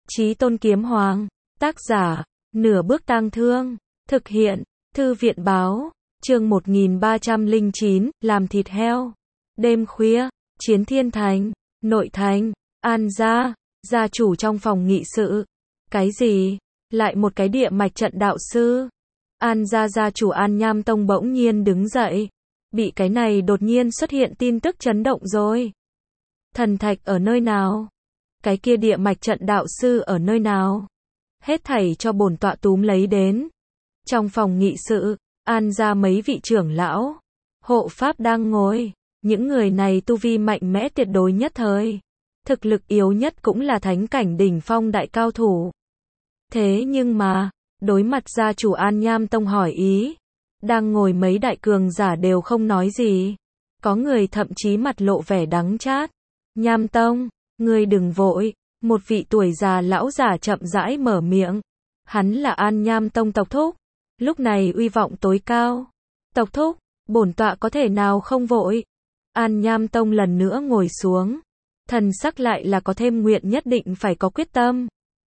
Chí Tôn Kiếm Hoàng, tác giả, Nửa Bước Tang Thương, thực hiện, Thư viện báo, chương 1309, làm thịt heo. Đêm khuya, Chiến Thiên Thành, nội thành, An gia, gia chủ trong phòng nghị sự. Cái gì? Lại một cái địa mạch trận đạo sư? An gia gia chủ An Nham Tông bỗng nhiên đứng dậy. Bị cái này đột nhiên xuất hiện tin tức chấn động rồi. Thần thạch ở nơi nào? Cái kia địa mạch trận đạo sư ở nơi nào? Hết thảy cho bổn tọa túm lấy đến. Trong phòng nghị sự, An gia mấy vị trưởng lão, hộ pháp đang ngồi. Những người này tu vi mạnh mẽ tuyệt đối nhất thời. Thực lực yếu nhất cũng là thánh cảnh đỉnh phong đại cao thủ. Thế nhưng mà, đối mặt gia chủ An Nham Tông hỏi ý, đang ngồi mấy đại cường giả đều không nói gì. Có người thậm chí mặt lộ vẻ đắng chát. Nham Tông, ngươi đừng vội. Một vị tuổi già lão giả chậm rãi mở miệng. Hắn là An Nham Tông tộc thúc. Lúc này uy vọng tối cao. Tộc thúc, bổn tọa có thể nào không vội. An Nham Tông lần nữa ngồi xuống. Thần sắc lại là có thêm nguyện nhất định phải có quyết tâm.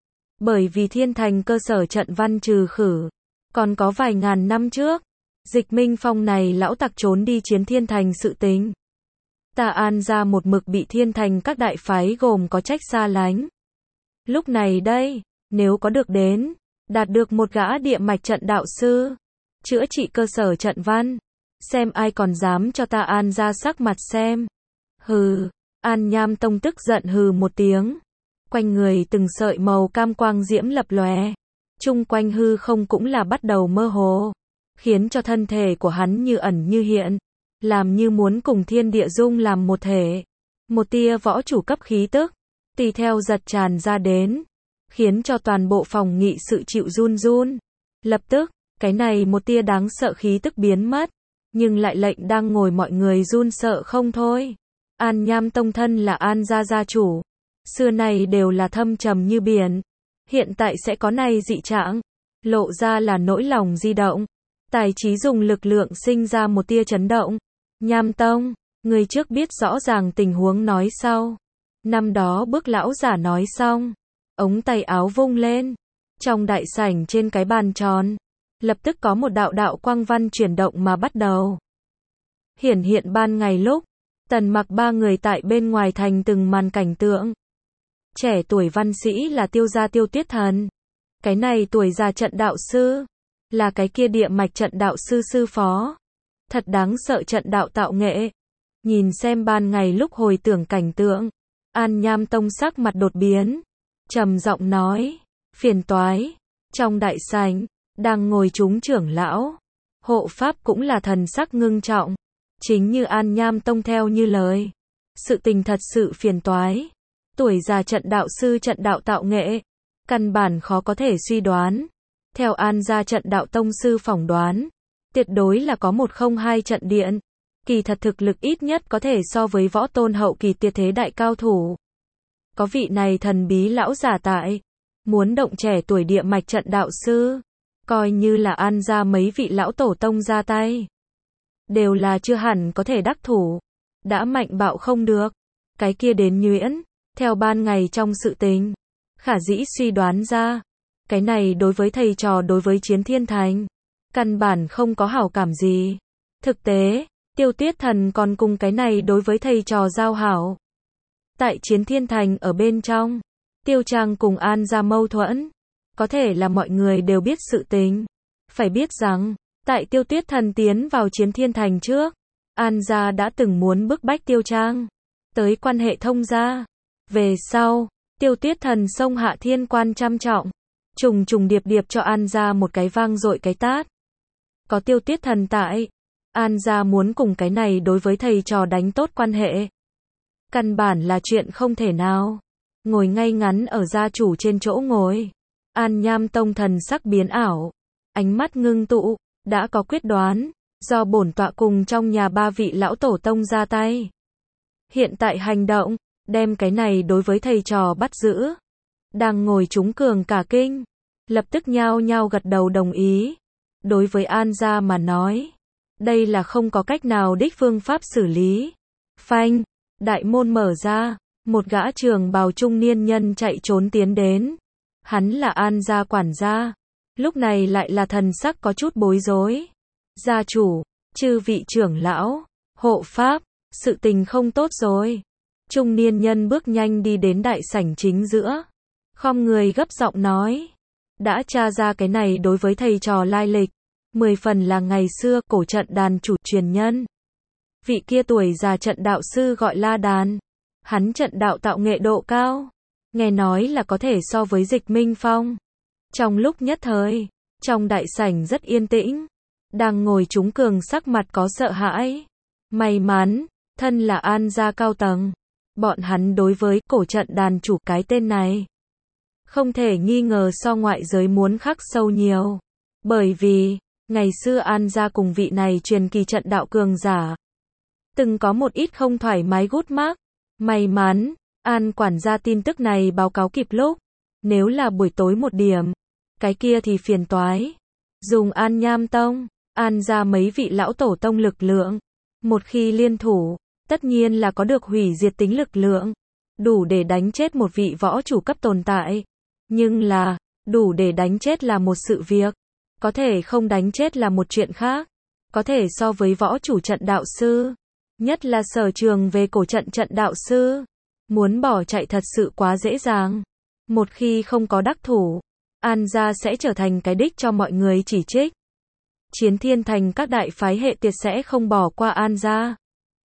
Bởi vì Thiên Thành cơ sở trận văn trừ khử. Còn có vài ngàn năm trước, Dịch Minh Phong này lão tặc trốn đi Chiến Thiên Thành sự tình. Ta An gia một mực bị Thiên Thành các đại phái gồm có trách xa lánh. Lúc này đây, nếu có được đến, đạt được một gã địa mạch trận đạo sư, chữa trị cơ sở trận văn, xem ai còn dám cho ta An gia sắc mặt xem. Hừ, An Nham Tông tức giận hừ một tiếng. Quanh người từng sợi màu cam quang diễm lập lòe. Chung quanh hư không cũng là bắt đầu mơ hồ. Khiến cho thân thể của hắn như ẩn như hiện. Làm như muốn cùng thiên địa dung làm một thể. Một tia võ chủ cấp khí tức, tùy theo giật tràn ra đến. Khiến cho toàn bộ phòng nghị sự chịu run run. Lập tức, cái này một tia đáng sợ khí tức biến mất. Nhưng lại lệnh đang ngồi mọi người run sợ không thôi. An Nham Tông thân là An gia gia chủ. Xưa này đều là thâm trầm như biển. Hiện tại sẽ có này dị trạng. Lộ ra là nỗi lòng di động. Tài trí dùng lực lượng sinh ra một tia chấn động. Nham Tông, người trước biết rõ ràng tình huống nói sau. Năm đó bước lão giả nói xong. Ống tay áo vung lên. Trong đại sảnh trên cái bàn tròn. Lập tức có một đạo đạo quang văn chuyển động mà bắt đầu. Hiển hiện ban ngày lúc. Tần Mặc ba người tại bên ngoài thành từng màn cảnh tượng. Trẻ tuổi văn sĩ là Tiêu gia Tiêu Tuyết Thần. Cái này tuổi già trận đạo sư. Là cái kia địa mạch trận đạo sư sư phó. Thật đáng sợ trận đạo tạo nghệ. Nhìn xem ban ngày lúc hồi tưởng cảnh tượng. An Nham Tông sắc mặt đột biến. Trầm giọng nói. Phiền toái. Trong đại sảnh, đang ngồi chúng trưởng lão. Hộ pháp cũng là thần sắc ngưng trọng. Chính như An Nham Tông theo như lời. Sự tình thật sự phiền toái. Tuổi già trận đạo sư trận đạo tạo nghệ. Căn bản khó có thể suy đoán. Theo An gia trận đạo tông sư phỏng đoán. Tuyệt đối là có 102 trận điện. Kỳ thật thực lực ít nhất có thể so với võ tôn hậu kỳ tuyệt thế đại cao thủ. Có vị này thần bí lão giả tại. Muốn động trẻ tuổi địa mạch trận đạo sư. Coi như là An gia mấy vị lão tổ tông ra tay. Đều là chưa hẳn có thể đắc thủ. Đã mạnh bạo không được. Cái kia đến nhuyễn. Theo ban ngày trong sự tình. Khả dĩ suy đoán ra. Cái này đối với thầy trò đối với Chiến Thiên Thành. Căn bản không có hảo cảm gì. Thực tế, Tiêu Tuyết Thần còn cùng cái này đối với thầy trò giao hảo. Tại Chiến Thiên Thành ở bên trong. Tiêu Trang cùng An gia mâu thuẫn. Có thể là mọi người đều biết sự tình. Phải biết rằng, tại Tiêu Tuyết Thần tiến vào Chiến Thiên Thành trước. An gia đã từng muốn bức bách Tiêu Trang. Tới quan hệ thông gia. Về sau, Tiêu Tuyết Thần xông hạ thiên quan trăm trọng. Trùng trùng điệp điệp cho An gia một cái vang dội cái tát. Có Tiêu Tuyết Thần tại. An gia muốn cùng cái này đối với thầy trò đánh tốt quan hệ. Căn bản là chuyện không thể nào. Ngồi ngay ngắn ở gia chủ trên chỗ ngồi. An Nham Tông thần sắc biến ảo. Ánh mắt ngưng tụ. Đã có quyết đoán. Do bổn tọa cùng trong nhà ba vị lão tổ tông ra tay. Hiện tại hành động. Đem cái này đối với thầy trò bắt giữ. Đang ngồi chúng cường cả kinh. Lập tức nhao nhao gật đầu đồng ý. Đối với An gia mà nói. Đây là không có cách nào đích phương pháp xử lý. Phanh. Đại môn mở ra. Một gã trường bào trung niên nhân chạy trốn tiến đến. Hắn là An gia quản gia, lúc này lại là thần sắc có chút bối rối. Gia chủ, chư vị trưởng lão, hộ pháp, sự tình không tốt rồi. Trung niên nhân bước nhanh đi đến đại sảnh chính giữa, khom người gấp giọng nói. Đã tra ra cái này đối với thầy trò lai lịch, 10 phần là ngày xưa cổ trận đàn chủ truyền nhân. Vị kia tuổi già trận đạo sư gọi La Đàn. Hắn trận đạo tạo nghệ độ cao, nghe nói là có thể so với Dịch Minh Phong. Trong lúc nhất thời, trong đại sảnh rất yên tĩnh, đang ngồi chúng cường sắc mặt có sợ hãi. May mắn, thân là An gia cao tầng, bọn hắn đối với cổ trận đàn chủ cái tên này không thể nghi ngờ so ngoại giới muốn khắc sâu nhiều. Bởi vì, ngày xưa An gia cùng vị này truyền kỳ trận đạo cường giả từng có một ít không thoải mái gút mắc. May mắn, An quản gia tin tức này báo cáo kịp lúc. Nếu là buổi tối một điểm, cái kia thì phiền toái. Dùng An Nham Tông, An gia mấy vị lão tổ tông lực lượng, một khi liên thủ, tất nhiên là có được hủy diệt tính lực lượng, đủ để đánh chết một vị võ chủ cấp tồn tại. Nhưng là, đủ để đánh chết là một sự việc, có thể không đánh chết là một chuyện khác. Có thể so với võ chủ trận đạo sư, nhất là sở trường về cổ trận trận đạo sư, muốn bỏ chạy thật sự quá dễ dàng. Một khi không có đắc thủ, An gia sẽ trở thành cái đích cho mọi người chỉ trích. Chiến Thiên Thành các đại phái hệ tiệt sẽ không bỏ qua An gia.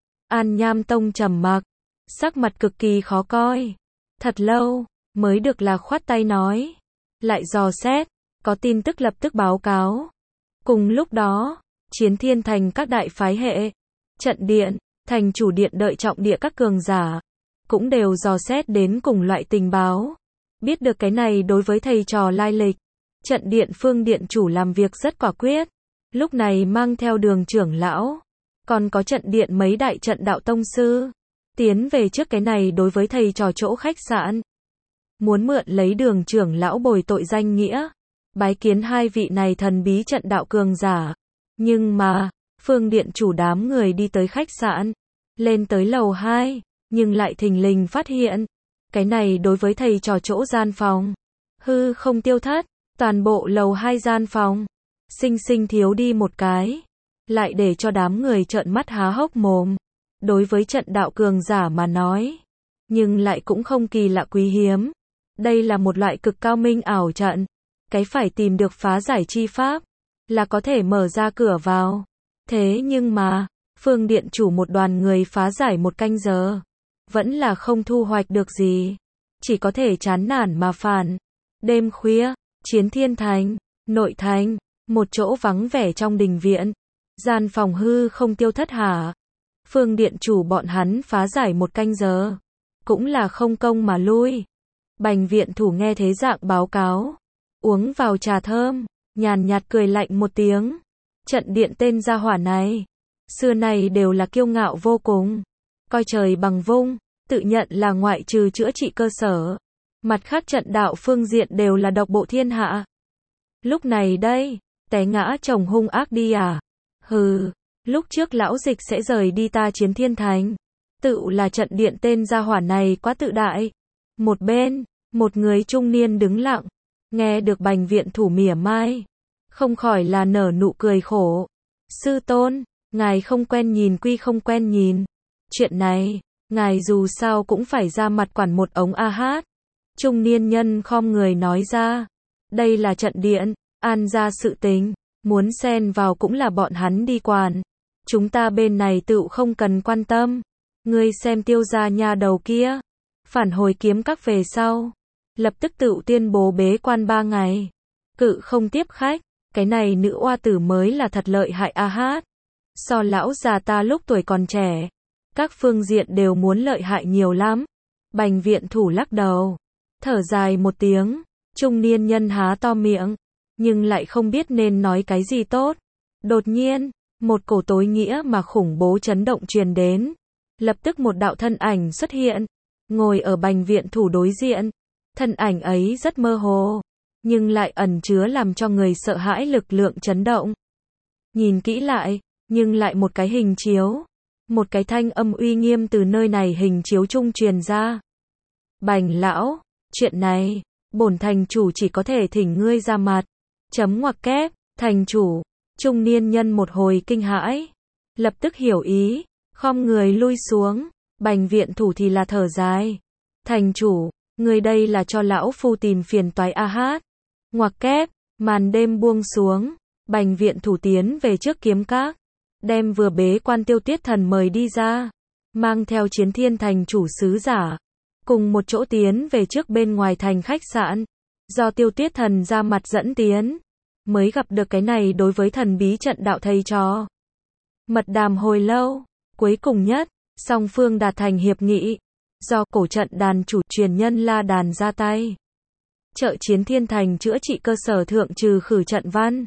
An Nham Tông trầm mặc, sắc mặt cực kỳ khó coi. Thật lâu, mới được là khoát tay nói. Lại dò xét, có tin tức lập tức báo cáo. Cùng lúc đó, Chiến Thiên Thành các đại phái hệ, trận điện, thành chủ điện đợi trọng địa các cường giả, cũng đều dò xét đến cùng loại tình báo. Biết được cái này đối với thầy trò lai lịch, trận điện Phương điện chủ làm việc rất quả quyết. Lúc này mang theo Đường trưởng lão, còn có trận điện mấy đại trận đạo tông sư, tiến về trước cái này đối với thầy trò chỗ khách sạn. Muốn mượn lấy Đường trưởng lão bồi tội danh nghĩa, bái kiến hai vị này thần bí trận đạo cường giả. Nhưng mà, Phương điện chủ đám người đi tới khách sạn, lên tới lầu 2, nhưng lại thình lình phát hiện, cái này đối với thầy trò chỗ gian phòng, hư không tiêu thất, toàn bộ lầu 2 gian phòng, xinh xinh thiếu đi một cái, lại để cho đám người trợn mắt há hốc mồm. Đối với trận đạo cường giả mà nói, nhưng lại cũng không kỳ lạ quý hiếm. Đây là một loại cực cao minh ảo trận, cái phải tìm được phá giải chi pháp, là có thể mở ra cửa vào. Thế nhưng mà, Phương điện chủ một đoàn người phá giải một canh giờ, vẫn là không thu hoạch được gì, chỉ có thể chán nản mà phản. Đêm khuya, Chiến Thiên Thành, nội thành, một chỗ vắng vẻ trong đình viện, gian phòng hư không tiêu thất hả? Phương điện chủ bọn hắn phá giải một canh giờ, cũng là không công mà lui. Bành viện thủ nghe thế dạng báo cáo, uống vào trà thơm, nhàn nhạt cười lạnh một tiếng. Trận điện tên gia hỏa này, xưa này đều là kiêu ngạo vô cùng, coi trời bằng vung, tự nhận là ngoại trừ chữa trị cơ sở, mặt khác trận đạo phương diện đều là độc bộ thiên hạ. Lúc này đây, té ngã chồng hung ác đi à? Hừ, lúc trước lão Dịch sẽ rời đi ta Chiến Thiên Thành, tự là trận điện tên gia hỏa này quá tự đại. Một bên, một người trung niên đứng lặng, nghe được bành viện thủ mỉa mai, không khỏi là nở nụ cười khổ. Sư tôn, ngài không quen nhìn quy không quen nhìn. Chuyện này, ngài dù sao cũng phải ra mặt quản một ống a hát. Trung niên nhân khom người nói ra. Đây là trận điện, An gia sự tình, muốn xen vào cũng là bọn hắn đi quản. Chúng ta bên này tựu không cần quan tâm. Ngươi xem Tiêu gia nha đầu kia, phản hồi kiếm các về sau, lập tức tựu tuyên bố bế quan 3 ngày, cự không tiếp khách. Cái này nữ oa tử mới là thật lợi hại a hát. So lão già ta lúc tuổi còn trẻ, các phương diện đều muốn lợi hại nhiều lắm. Bành viện thủ lắc đầu, thở dài một tiếng. Trung niên nhân há to miệng, nhưng lại không biết nên nói cái gì tốt. Đột nhiên, một cổ tối nghĩa mà khủng bố chấn động truyền đến. Lập tức một đạo thân ảnh xuất hiện, ngồi ở bành viện thủ đối diện. Thân ảnh ấy rất mơ hồ, nhưng lại ẩn chứa làm cho người sợ hãi lực lượng chấn động. Nhìn kỹ lại, nhưng lại một cái hình chiếu, một cái thanh âm uy nghiêm từ nơi này hình chiếu trung truyền ra. Bành lão, chuyện này, bổn thành chủ chỉ có thể thỉnh ngươi ra mặt. Chấm ngoặc kép, thành chủ. Trung niên nhân một hồi kinh hãi, lập tức hiểu ý, khom người lui xuống. Bành viện thủ thì là thở dài. Thành chủ, người đây là cho lão phu tìm phiền toái a hát. Ngoặc kép, màn đêm buông xuống, bành viện thủ tiến về trước kiếm các, đem vừa bế quan Tiêu Tiết Thần mời đi ra, mang theo Chiến Thiên thành chủ sứ giả, cùng một chỗ tiến về trước bên ngoài thành khách sạn, do Tiêu Tiết Thần ra mặt dẫn tiến, mới gặp được cái này đối với thần bí trận đạo thầy trò. Mật đàm hồi lâu, cuối cùng nhất, song phương đạt thành hiệp nghị, do cổ trận đàn chủ truyền nhân La Đàn ra tay, trợ Chiến Thiên thành chữa trị cơ sở thượng trừ khử trận văn.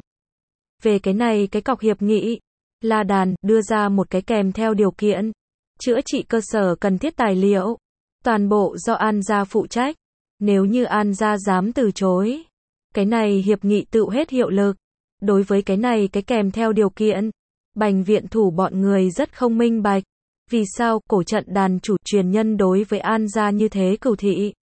Về cái này cái cọc hiệp nghị, La Đàn đưa ra một cái kèm theo điều kiện, chữa trị cơ sở cần thiết tài liệu, toàn bộ do An gia phụ trách, nếu như An gia dám từ chối, cái này hiệp nghị tự hết hiệu lực. Đối với cái này cái kèm theo điều kiện, bành viện thủ bọn người rất không minh bạch, vì sao cổ trận đàn chủ truyền nhân đối với An gia như thế cừu thị.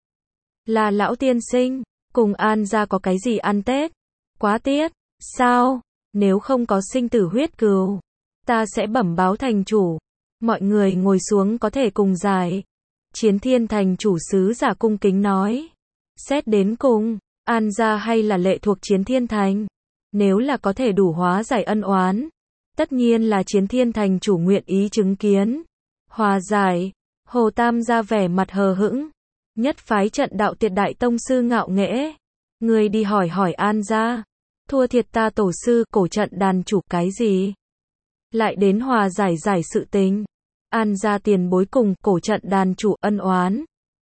Là lão tiên sinh, cùng An gia có cái gì ăn Tết? Quá tiếc, sao? Nếu không có sinh tử huyết cừu, ta sẽ bẩm báo thành chủ. Mọi người ngồi xuống có thể cùng giải. Chiến Thiên thành chủ sứ giả cung kính nói. Xét đến cùng, An gia hay là lệ thuộc Chiến Thiên thành? Nếu là có thể đủ hóa giải ân oán, tất nhiên là Chiến Thiên thành chủ nguyện ý chứng kiến. Hòa giải, Hồ Tam gia vẻ mặt hờ hững. Nhất phái trận đạo Tiệt đại tông sư ngạo nghễ. Người đi hỏi An gia. Thua thiệt ta tổ sư cổ trận đàn chủ cái gì? Lại đến hòa giải sự tình. An gia tiền bối cùng cổ trận đàn chủ ân oán.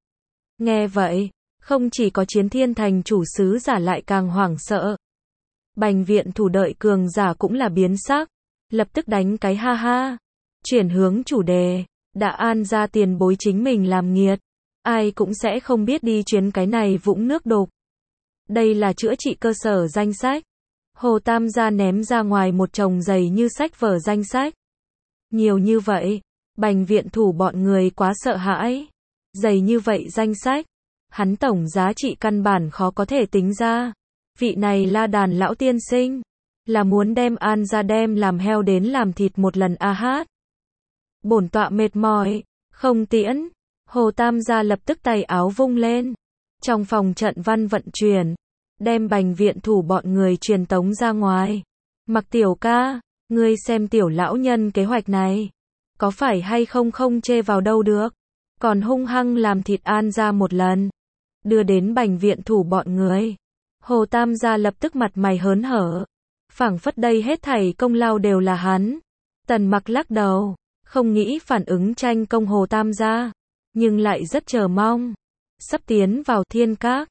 Nghe vậy, không chỉ có Chiến Thiên thành chủ sứ giả lại càng hoảng sợ. Bành viện thủ đợi cường giả cũng là biến sắc, lập tức đánh cái ha ha, chuyển hướng chủ đề, đã An gia tiền bối chính mình làm nghiệt, ai cũng sẽ không biết đi chuyến cái này vũng nước đục. Đây là chữa trị cơ sở danh sách. Hồ Tam gia ném ra ngoài một chồng dày như sách vở danh sách. Nhiều như vậy, bành viện thủ bọn người quá sợ hãi. Dày như vậy danh sách, hắn tổng giá trị căn bản khó có thể tính ra. Vị này La Đàn lão tiên sinh, là muốn đem An gia đem làm heo đến làm thịt một lần a hát. Bổn tọa mệt mỏi, không tiễn. Hồ Tam gia lập tức tay áo vung lên. Trong phòng trận văn vận chuyển, đem bành viện thủ bọn người truyền tống ra ngoài. Mặc tiểu ca, ngươi xem tiểu lão nhân kế hoạch này, có phải hay không không chê vào đâu được, còn hung hăng làm thịt An gia một lần, đưa đến bành viện thủ bọn người. Hồ Tam gia lập tức mặt mày hớn hở, phảng phất đây hết thảy công lao đều là hắn. Tần Mặc lắc đầu, không nghĩ phản ứng tranh công Hồ Tam gia, nhưng lại rất chờ mong. Sắp tiến vào Thiên Các.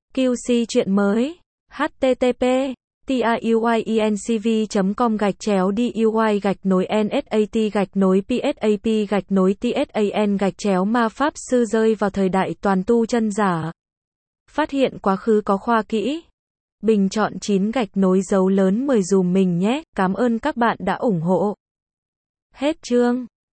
QC chuyện mới. http tiuy.com/duy-nsat-psap-tsan - ma pháp sư rơi vào thời đại toàn tu chân giả. Phát hiện quá khứ có khoa kỹ. Bình chọn 9 dấu lớn 10 dùm mình nhé. Cảm ơn các bạn đã ủng hộ. Hết chương.